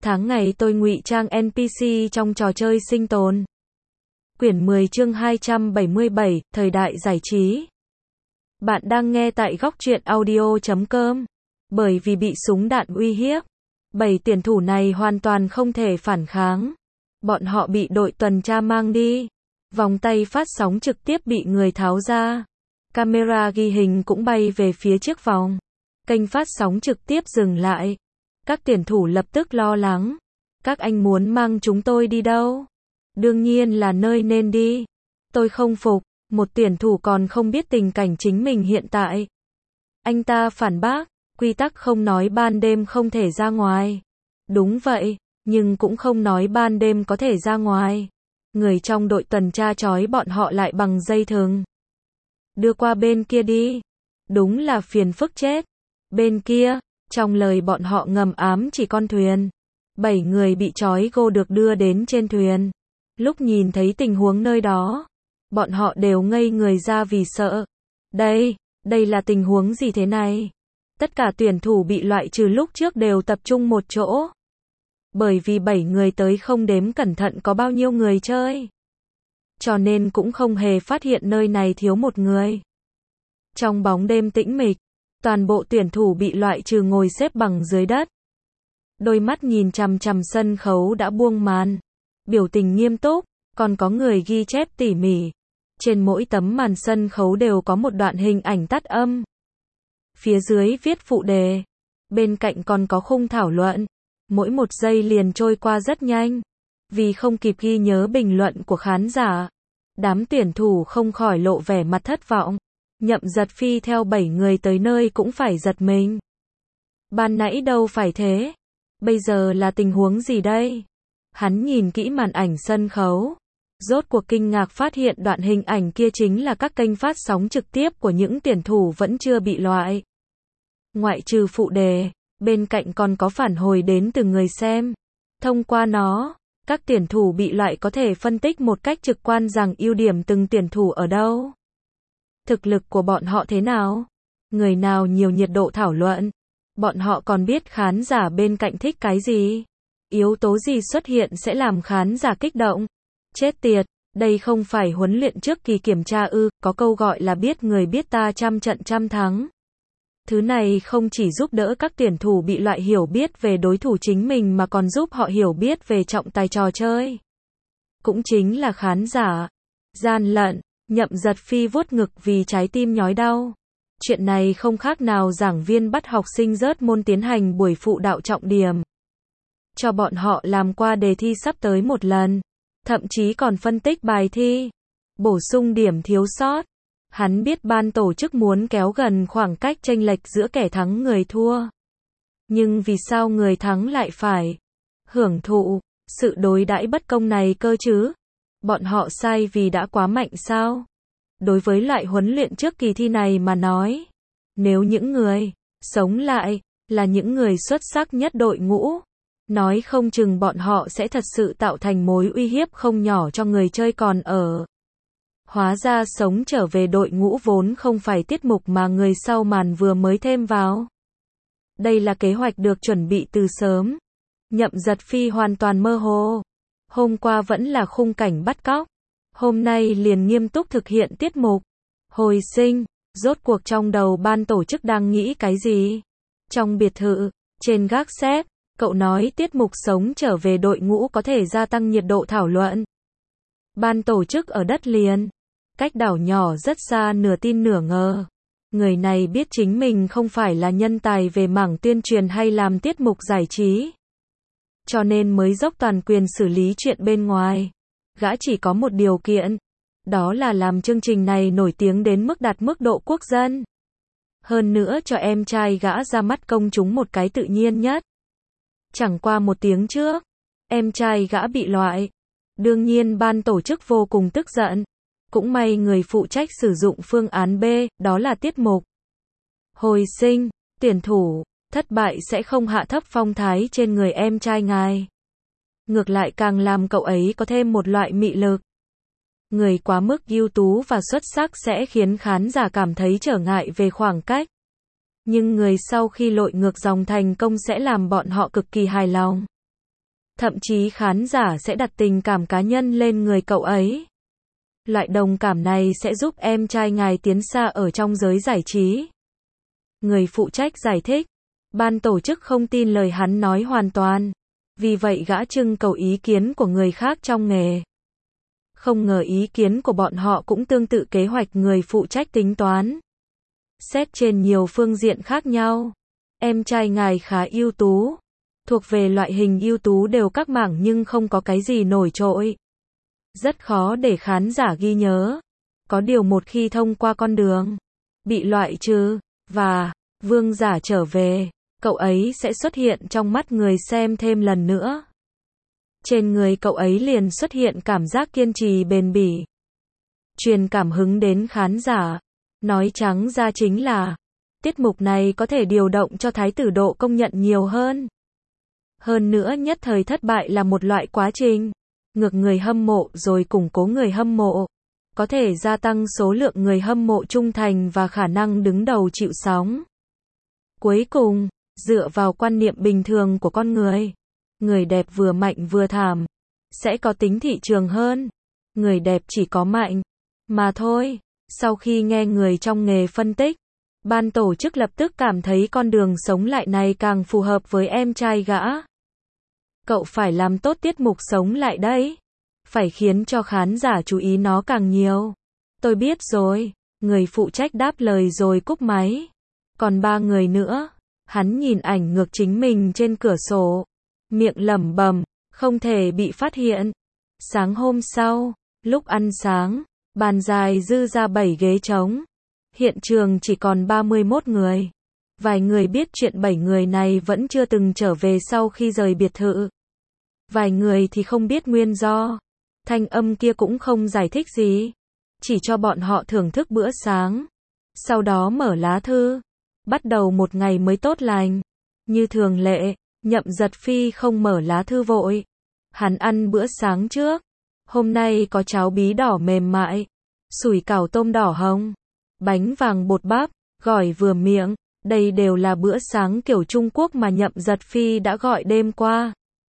Tháng ngày tôi ngụy trang NPC trong trò chơi sinh tồn. Quyển 10 chương 277, Thời đại giải trí. Bạn đang nghe tại góc truyện audio.com. Bởi vì bị súng đạn uy hiếp, 7 tuyển thủ này hoàn toàn không thể phản kháng. Bọn họ bị đội tuần tra mang đi. Vòng tay phát sóng trực tiếp bị người tháo ra. Camera ghi hình cũng bay về phía chiếc vòng. Kênh phát sóng trực tiếp dừng lại. Các tuyển thủ lập tức lo lắng. Các anh muốn mang chúng tôi đi đâu? Đương nhiên là nơi nên đi. Tôi không phục. Một tuyển thủ còn không biết tình cảnh chính mình hiện tại. Anh ta phản bác, quy tắc không nói ban đêm không thể ra ngoài. Đúng vậy, nhưng cũng không nói ban đêm có thể ra ngoài. Người trong đội tuần tra trói bọn họ lại bằng dây thừng. Đưa qua bên kia đi. Đúng là phiền phức chết. Bên kia, trong lời bọn họ ngầm ám chỉ con thuyền. 7 người bị trói gô được đưa đến trên thuyền. Lúc nhìn thấy tình huống nơi đó, bọn họ đều ngây người ra vì sợ. Đây là tình huống gì thế này? Tất cả tuyển thủ bị loại trừ lúc trước đều tập trung một chỗ. Bởi vì 7 người tới không đếm cẩn thận có bao nhiêu người chơi. Cho nên cũng không hề phát hiện nơi này thiếu một người. Trong bóng đêm tĩnh mịch, toàn bộ tuyển thủ bị loại trừ ngồi xếp bằng dưới đất. Đôi mắt nhìn chằm chằm sân khấu đã buông màn. Biểu tình nghiêm túc, còn có người ghi chép tỉ mỉ. Trên mỗi tấm màn sân khấu đều có một đoạn hình ảnh tắt âm. Phía dưới viết phụ đề. Bên cạnh còn có khung thảo luận. Mỗi một giây liền trôi qua rất nhanh. Vì không kịp ghi nhớ bình luận của khán giả, đám tuyển thủ không khỏi lộ vẻ mặt thất vọng. Nhậm Giật Phi theo 7 người tới nơi cũng phải giật mình. Ban nãy đâu phải thế? Bây giờ là tình huống gì đây? Hắn nhìn kỹ màn ảnh sân khấu. Rốt cuộc kinh ngạc phát hiện đoạn hình ảnh kia chính là các kênh phát sóng trực tiếp của những tuyển thủ vẫn chưa bị loại. Ngoại trừ phụ đề, bên cạnh còn có phản hồi đến từ người xem. Thông qua nó, các tuyển thủ bị loại có thể phân tích một cách trực quan rằng ưu điểm từng tuyển thủ ở đâu. Thực lực của bọn họ thế nào? Người nào nhiều nhiệt độ thảo luận? Bọn họ còn biết khán giả bên cạnh thích cái gì? Yếu tố gì xuất hiện sẽ làm khán giả kích động? Chết tiệt, đây không phải huấn luyện trước kỳ kiểm tra ư? Có câu gọi là biết người biết ta trăm trận trăm thắng. Thứ này không chỉ giúp đỡ các tuyển thủ bị loại hiểu biết về đối thủ chính mình mà còn giúp họ hiểu biết về trọng tài trò chơi. Cũng chính là khán giả. Gian lận, Nhậm Giật Phi vuốt ngực vì trái tim nhói đau. Chuyện này không khác nào giảng viên bắt học sinh rớt môn tiến hành buổi phụ đạo trọng điểm. Cho bọn họ làm qua đề thi sắp tới một lần. Thậm chí còn phân tích bài thi. Bổ sung điểm thiếu sót. Hắn biết ban tổ chức muốn kéo gần khoảng cách chênh lệch giữa kẻ thắng người thua. Nhưng vì sao người thắng lại phải hưởng thụ sự đối đãi bất công này cơ chứ? Bọn họ sai vì đã quá mạnh sao? Đối với loại huấn luyện trước kỳ thi này mà nói, nếu những người sống lại là những người xuất sắc nhất đội ngũ, nói không chừng bọn họ sẽ thật sự tạo thành mối uy hiếp không nhỏ cho người chơi còn ở. Hóa ra sống trở về đội ngũ vốn không phải tiết mục mà người sau màn vừa mới thêm vào. Đây là kế hoạch được chuẩn bị từ sớm. Nhậm Giật Phi hoàn toàn mơ hồ. Hôm qua vẫn là khung cảnh bắt cóc. Hôm nay liền nghiêm túc thực hiện tiết mục. Hồi sinh, rốt cuộc trong đầu ban tổ chức đang nghĩ cái gì? Trong biệt thự, trên gác xếp, cậu nói tiết mục sống trở về đội ngũ có thể gia tăng nhiệt độ thảo luận. Ban tổ chức ở đất liền. Cách đảo nhỏ rất xa nửa tin nửa ngờ. Người này biết chính mình không phải là nhân tài về mảng tuyên truyền hay làm tiết mục giải trí. Cho nên mới dốc toàn quyền xử lý chuyện bên ngoài. Gã chỉ có một điều kiện. Đó là làm chương trình này nổi tiếng đến mức đạt mức độ quốc dân. Hơn nữa cho em trai gã ra mắt công chúng một cái tự nhiên nhất. Chẳng qua một tiếng trước, em trai gã bị loại. Đương nhiên ban tổ chức vô cùng tức giận. Cũng may người phụ trách sử dụng phương án B, đó là tiết mục hồi sinh, tuyển thủ, thất bại sẽ không hạ thấp phong thái trên người em trai ngài. Ngược lại càng làm cậu ấy có thêm một loại mị lực. Người quá mức ưu tú và xuất sắc sẽ khiến khán giả cảm thấy trở ngại về khoảng cách. Nhưng người sau khi lội ngược dòng thành công sẽ làm bọn họ cực kỳ hài lòng. Thậm chí khán giả sẽ đặt tình cảm cá nhân lên người cậu ấy. Loại đồng cảm này sẽ giúp em trai ngài tiến xa ở trong giới giải trí. Người phụ trách giải thích, ban tổ chức không tin lời hắn nói hoàn toàn. Vì vậy gã trưng cầu ý kiến của người khác trong nghề. Không ngờ ý kiến của bọn họ cũng tương tự kế hoạch người phụ trách tính toán. Xét trên nhiều phương diện khác nhau, em trai ngài khá ưu tú. Thuộc về loại hình ưu tú đều các mảng nhưng không có cái gì nổi trội. Rất khó để khán giả ghi nhớ. Có điều một khi thông qua con đường bị loại trừ và vương giả trở về, cậu ấy sẽ xuất hiện trong mắt người xem thêm lần nữa. Trên người cậu ấy liền xuất hiện cảm giác kiên trì bền bỉ, truyền cảm hứng đến khán giả. Nói trắng ra chính là, tiết mục này có thể điều động cho thái tử độ công nhận nhiều hơn. Hơn nữa nhất thời thất bại là một loại quá trình. Ngược người hâm mộ rồi củng cố người hâm mộ. Có thể gia tăng số lượng người hâm mộ trung thành và khả năng đứng đầu chịu sóng. Cuối cùng, dựa vào quan niệm bình thường của con người đẹp vừa mạnh vừa thảm, sẽ có tính thị trường hơn. Người đẹp chỉ có mạnh mà thôi. Sau khi nghe người trong nghề phân tích, ban tổ chức lập tức cảm thấy con đường sống lại này càng phù hợp với em trai gã. Cậu phải làm tốt tiết mục sống lại đấy. Phải khiến cho khán giả chú ý nó càng nhiều. Tôi biết rồi, người phụ trách đáp lời rồi cúp máy. Còn 3 người nữa, hắn nhìn ảnh ngược chính mình trên cửa sổ. Miệng lẩm bẩm, không thể bị phát hiện. Sáng hôm sau, lúc ăn sáng, bàn dài dư ra 7 ghế trống. Hiện trường chỉ còn 31 người. Vài người biết chuyện 7 người này vẫn chưa từng trở về sau khi rời biệt thự. Vài người thì không biết nguyên do. Thanh âm kia cũng không giải thích gì. Chỉ cho bọn họ thưởng thức bữa sáng. Sau đó mở lá thư. Bắt đầu một ngày mới tốt lành. Như thường lệ, Nhậm Giật Phi không mở lá thư vội. Hắn ăn bữa sáng trước. Hôm nay có cháo bí đỏ mềm mại, sủi cảo tôm đỏ hồng, bánh vàng bột bắp, gỏi vừa miệng. Đây đều là bữa sáng kiểu Trung Quốc mà Nhậm Giật Phi đã gọi đêm qua.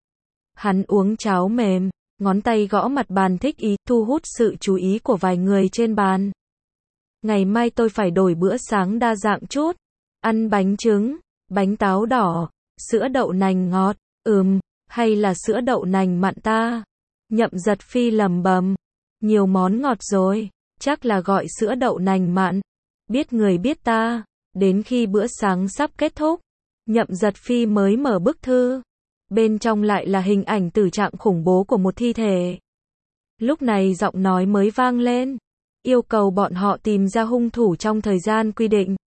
Hắn uống cháo mềm, ngón tay gõ mặt bàn thích ý, thu hút sự chú ý của vài người trên bàn. Ngày mai tôi phải đổi bữa sáng đa dạng chút. Ăn bánh trứng, bánh táo đỏ, sữa đậu nành ngọt, hay là sữa đậu nành mặn ta? Nhậm Giật Phi lẩm bẩm, nhiều món ngọt rồi, chắc là gọi sữa đậu nành mặn. Biết người biết ta. Đến khi bữa sáng sắp kết thúc, Nhậm Giật Phi mới mở bức thư. Bên trong lại là hình ảnh tử trạng khủng bố của một thi thể. Lúc này giọng nói mới vang lên, yêu cầu bọn họ tìm ra hung thủ trong thời gian quy định.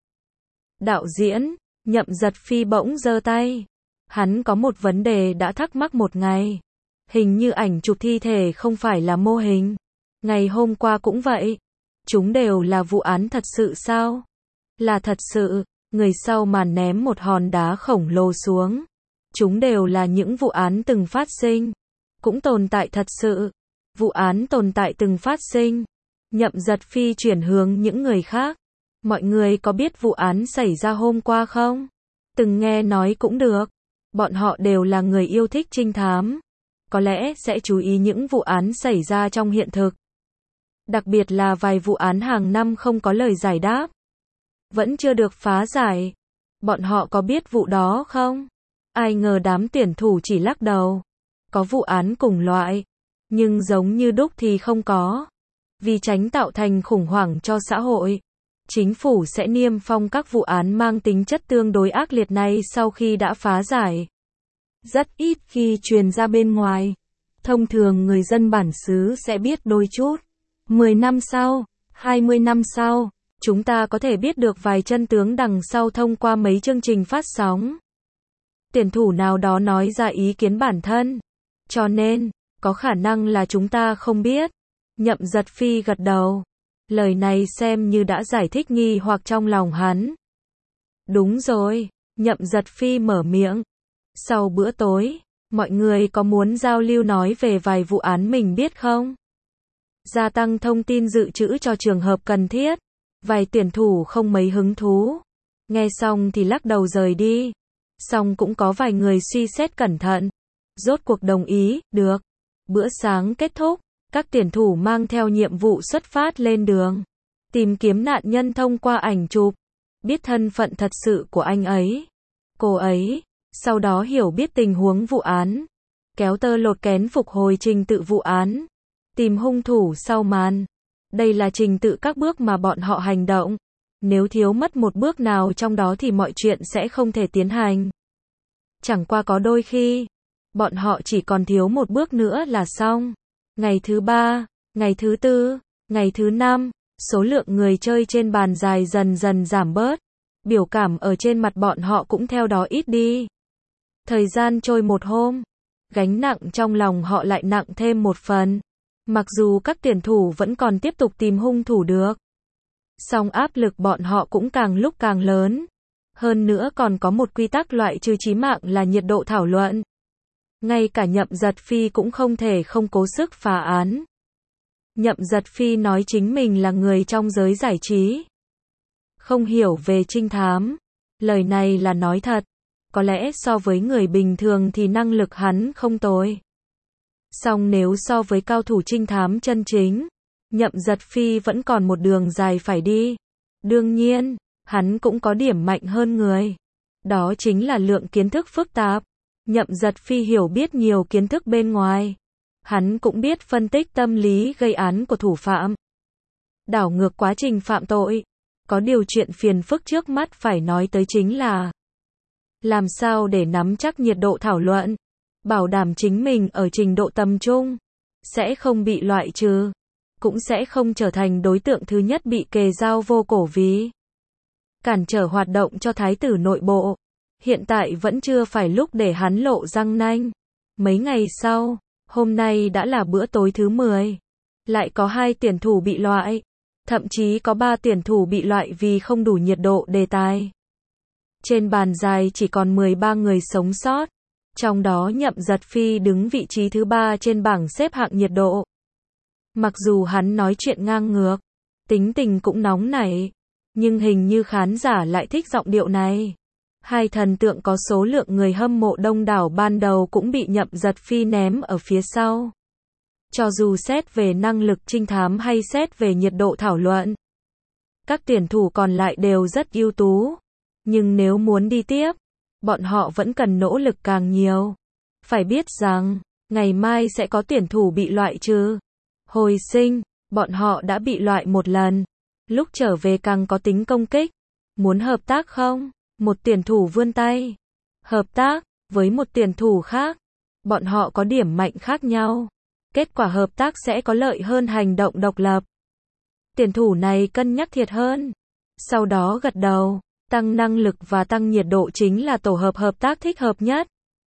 Đạo diễn, Nhậm Giật Phi bỗng giơ tay. Hắn có một vấn đề đã thắc mắc một ngày. Hình như ảnh chụp thi thể không phải là mô hình. Ngày hôm qua cũng vậy. Chúng đều là vụ án thật sự sao? Là thật sự, người sau màn ném một hòn đá khổng lồ xuống. Chúng đều là những vụ án từng phát sinh. Cũng tồn tại thật sự. Vụ án tồn tại từng phát sinh. Nhậm Giật Phi chuyển hướng những người khác. Mọi người có biết vụ án xảy ra hôm qua không? Từng nghe nói cũng được. Bọn họ đều là người yêu thích trinh thám. Có lẽ sẽ chú ý những vụ án xảy ra trong hiện thực. Đặc biệt là vài vụ án hàng năm không có lời giải đáp. Vẫn chưa được phá giải. Bọn họ có biết vụ đó không? Ai ngờ đám tuyển thủ chỉ lắc đầu. Có vụ án cùng loại, nhưng giống như đúc thì không có. Vì tránh tạo thành khủng hoảng cho xã hội, chính phủ sẽ niêm phong các vụ án mang tính chất tương đối ác liệt này sau khi đã phá giải. Rất ít khi truyền ra bên ngoài. Thông thường người dân bản xứ sẽ biết đôi chút. 10 năm sau, 20 năm sau, chúng ta có thể biết được vài chân tướng đằng sau thông qua mấy chương trình phát sóng. Tuyển thủ nào đó nói ra ý kiến bản thân. Cho nên, có khả năng là chúng ta không biết. Nhậm Giật Phi gật đầu. Lời này xem như đã giải thích nghi hoặc trong lòng hắn. Đúng rồi, Nhậm Giật Phi mở miệng. Sau bữa tối, mọi người có muốn giao lưu nói về vài vụ án mình biết không? Gia tăng thông tin dự trữ cho trường hợp cần thiết. Vài tuyển thủ không mấy hứng thú. Nghe xong thì lắc đầu rời đi. Xong cũng có vài người suy xét cẩn thận. Rốt cuộc đồng ý, được. Bữa sáng kết thúc, các tuyển thủ mang theo nhiệm vụ xuất phát lên đường. Tìm kiếm nạn nhân thông qua ảnh chụp. Biết thân phận thật sự của anh ấy. Cô ấy. Sau đó hiểu biết tình huống vụ án. Kéo tơ lột kén phục hồi trình tự vụ án. Tìm hung thủ sau màn. Đây là trình tự các bước mà bọn họ hành động. Nếu thiếu mất một bước nào trong đó thì mọi chuyện sẽ không thể tiến hành. Chẳng qua có đôi khi, bọn họ chỉ còn thiếu một bước nữa là xong. Ngày thứ 3, ngày thứ 4, ngày thứ 5, số lượng người chơi trên bàn dài dần dần giảm bớt. Biểu cảm ở trên mặt bọn họ cũng theo đó ít đi. Thời gian trôi một hôm, gánh nặng trong lòng họ lại nặng thêm một phần. Mặc dù các tuyển thủ vẫn còn tiếp tục tìm hung thủ được, song áp lực bọn họ cũng càng lúc càng lớn. Hơn nữa còn có một quy tắc loại trừ chí mạng là nhiệt độ thảo luận. Ngay cả Nhậm Giật Phi cũng không thể không cố sức phá án. Nhậm Giật Phi nói chính mình là người trong giới giải trí, không hiểu về trinh thám. Lời này là nói thật. Có lẽ so với người bình thường thì năng lực hắn không tồi. Song nếu so với cao thủ trinh thám chân chính, Nhậm Giật Phi vẫn còn một đường dài phải đi. Đương nhiên, hắn cũng có điểm mạnh hơn người. Đó chính là lượng kiến thức phức tạp. Nhậm Giật Phi hiểu biết nhiều kiến thức bên ngoài. Hắn cũng biết phân tích tâm lý gây án của thủ phạm. Đảo ngược quá trình phạm tội. Có điều chuyện phiền phức trước mắt phải nói tới chính là làm sao để nắm chắc nhiệt độ thảo luận, bảo đảm chính mình ở trình độ tầm trung, sẽ không bị loại trừ, cũng sẽ không trở thành đối tượng thứ nhất bị kề dao vô cổ vì cản trở hoạt động cho thái tử nội bộ. Hiện tại vẫn chưa phải lúc để hắn lộ răng nanh. Mấy ngày sau, hôm nay đã là bữa tối thứ 10. Lại có 2 tuyển thủ bị loại. Thậm chí có 3 tuyển thủ bị loại vì không đủ nhiệt độ đề tài. Trên bàn dài chỉ còn 13 người sống sót. Trong đó Nhậm Giật Phi đứng vị trí thứ 3 trên bảng xếp hạng nhiệt độ. Mặc dù hắn nói chuyện ngang ngược, tính tình cũng nóng nảy, nhưng hình như khán giả lại thích giọng điệu này. 2 thần tượng có số lượng người hâm mộ đông đảo ban đầu cũng bị Nhậm Giật Phi ném ở phía sau. Cho dù xét về năng lực trinh thám hay xét về nhiệt độ thảo luận, các tuyển thủ còn lại đều rất ưu tú. Nhưng nếu muốn đi tiếp, bọn họ vẫn cần nỗ lực càng nhiều. Phải biết rằng, ngày mai sẽ có tuyển thủ bị loại trừ. Hồi sinh, bọn họ đã bị loại một lần. Lúc trở về càng có tính công kích. Muốn hợp tác không? Một tuyển thủ vươn tay. Hợp tác, với một tuyển thủ khác. Bọn họ có điểm mạnh khác nhau. Kết quả hợp tác sẽ có lợi hơn hành động độc lập. Tuyển thủ này cân nhắc thiệt hơn. Sau đó gật đầu. Tăng năng lực và tăng nhiệt độ chính là tổ hợp hợp tác thích hợp nhất.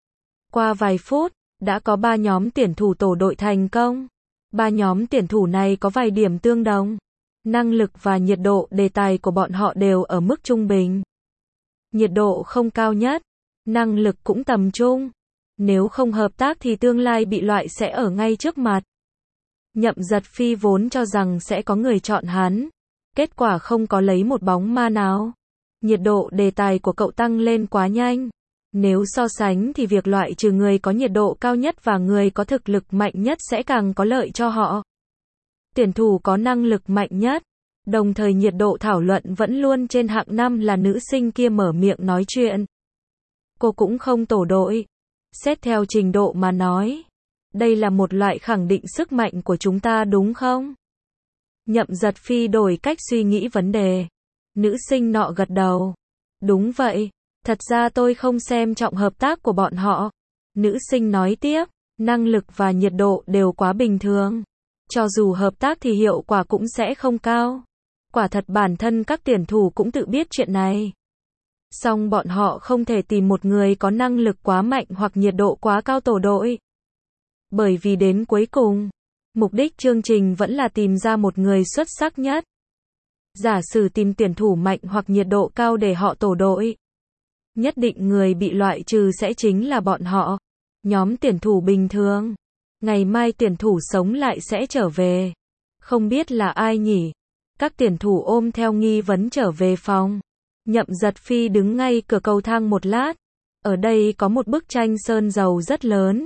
Qua vài phút, đã có 3 nhóm tuyển thủ tổ đội thành công. 3 nhóm tuyển thủ này có vài điểm tương đồng. Năng lực và nhiệt độ đề tài của bọn họ đều ở mức trung bình. Nhiệt độ không cao nhất, năng lực cũng tầm trung. Nếu không hợp tác thì tương lai bị loại sẽ ở ngay trước mặt. Nhậm Giật Phi vốn cho rằng sẽ có người chọn hắn. Kết quả không có lấy một bóng ma nào. Nhiệt độ đề tài của cậu tăng lên quá nhanh. Nếu so sánh thì việc loại trừ người có nhiệt độ cao nhất và người có thực lực mạnh nhất sẽ càng có lợi cho họ. Tuyển thủ có năng lực mạnh nhất, đồng thời nhiệt độ thảo luận vẫn luôn trên hạng 5 là nữ sinh kia mở miệng nói chuyện. Cô cũng không tổ đội. Xét theo trình độ mà nói, đây là một loại khẳng định sức mạnh của chúng ta đúng không? Nhậm Giật Phi đổi cách suy nghĩ vấn đề. Nữ sinh nọ gật đầu. Đúng vậy, thật ra tôi không xem trọng hợp tác của bọn họ. Nữ sinh nói tiếp, năng lực và nhiệt độ đều quá bình thường. Cho dù hợp tác thì hiệu quả cũng sẽ không cao. Quả thật bản thân các tuyển thủ cũng tự biết chuyện này. Song bọn họ không thể tìm một người có năng lực quá mạnh hoặc nhiệt độ quá cao tổ đội. Bởi vì đến cuối cùng, mục đích chương trình vẫn là tìm ra một người xuất sắc nhất. Giả sử tìm tuyển thủ mạnh hoặc nhiệt độ cao để họ tổ đội, nhất định người bị loại trừ sẽ chính là bọn họ. Nhóm tuyển thủ bình thường. Ngày mai tuyển thủ sống lại sẽ trở về. Không biết là ai nhỉ? Các tuyển thủ ôm theo nghi vấn trở về phòng. Nhậm Giật Phi đứng ngay cửa cầu thang một lát. Ở đây có một bức tranh sơn dầu rất lớn.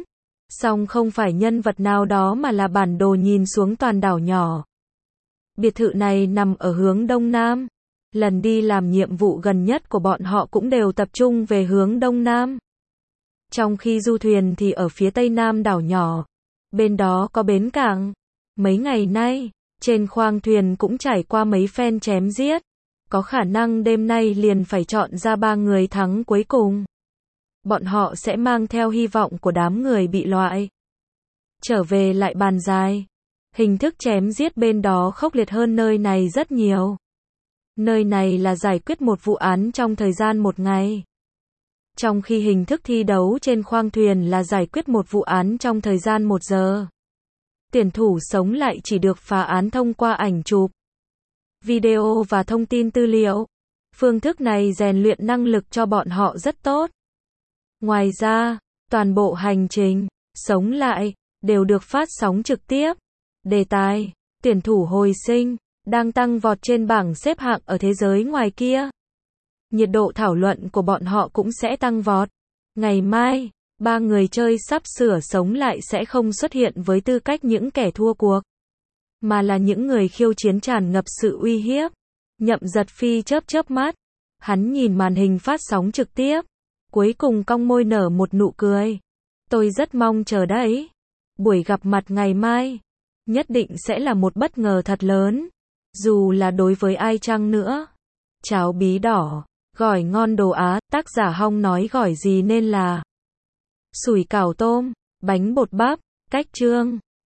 Song không phải nhân vật nào đó mà là bản đồ nhìn xuống toàn đảo nhỏ. Biệt thự này nằm ở hướng đông nam. Lần đi làm nhiệm vụ gần nhất của bọn họ cũng đều tập trung về hướng đông nam. Trong khi du thuyền thì ở phía tây nam đảo nhỏ. Bên đó có bến cảng. Mấy ngày nay, trên khoang thuyền cũng trải qua mấy phen chém giết. Có khả năng đêm nay liền phải chọn ra 3 người thắng cuối cùng. Bọn họ sẽ mang theo hy vọng của đám người bị loại. Trở về lại bàn dài. Hình thức chém giết bên đó khốc liệt hơn nơi này rất nhiều. Nơi này là giải quyết một vụ án trong thời gian 1 ngày. Trong khi hình thức thi đấu trên khoang thuyền là giải quyết một vụ án trong thời gian 1 giờ. Tuyển thủ sống lại chỉ được phá án thông qua ảnh chụp, video và thông tin tư liệu. Phương thức này rèn luyện năng lực cho bọn họ rất tốt. Ngoài ra, toàn bộ hành trình, sống lại, đều được phát sóng trực tiếp. Đề tài, tuyển thủ hồi sinh, đang tăng vọt trên bảng xếp hạng ở thế giới ngoài kia. Nhiệt độ thảo luận của bọn họ cũng sẽ tăng vọt. Ngày mai, 3 người chơi sắp sửa sống lại sẽ không xuất hiện với tư cách những kẻ thua cuộc, mà là những người khiêu chiến tràn ngập sự uy hiếp. Nhậm Giật Phi chớp mắt. Hắn nhìn màn hình phát sóng trực tiếp. Cuối cùng cong môi nở một nụ cười. Tôi rất mong chờ đấy. Buổi gặp mặt ngày mai nhất định sẽ là một bất ngờ thật lớn. Dù là đối với ai chăng nữa. Cháo bí đỏ, gỏi ngon đồ Á, tác giả Hong nói gỏi gì nên là sủi cảo tôm, bánh bột bắp, cách chương.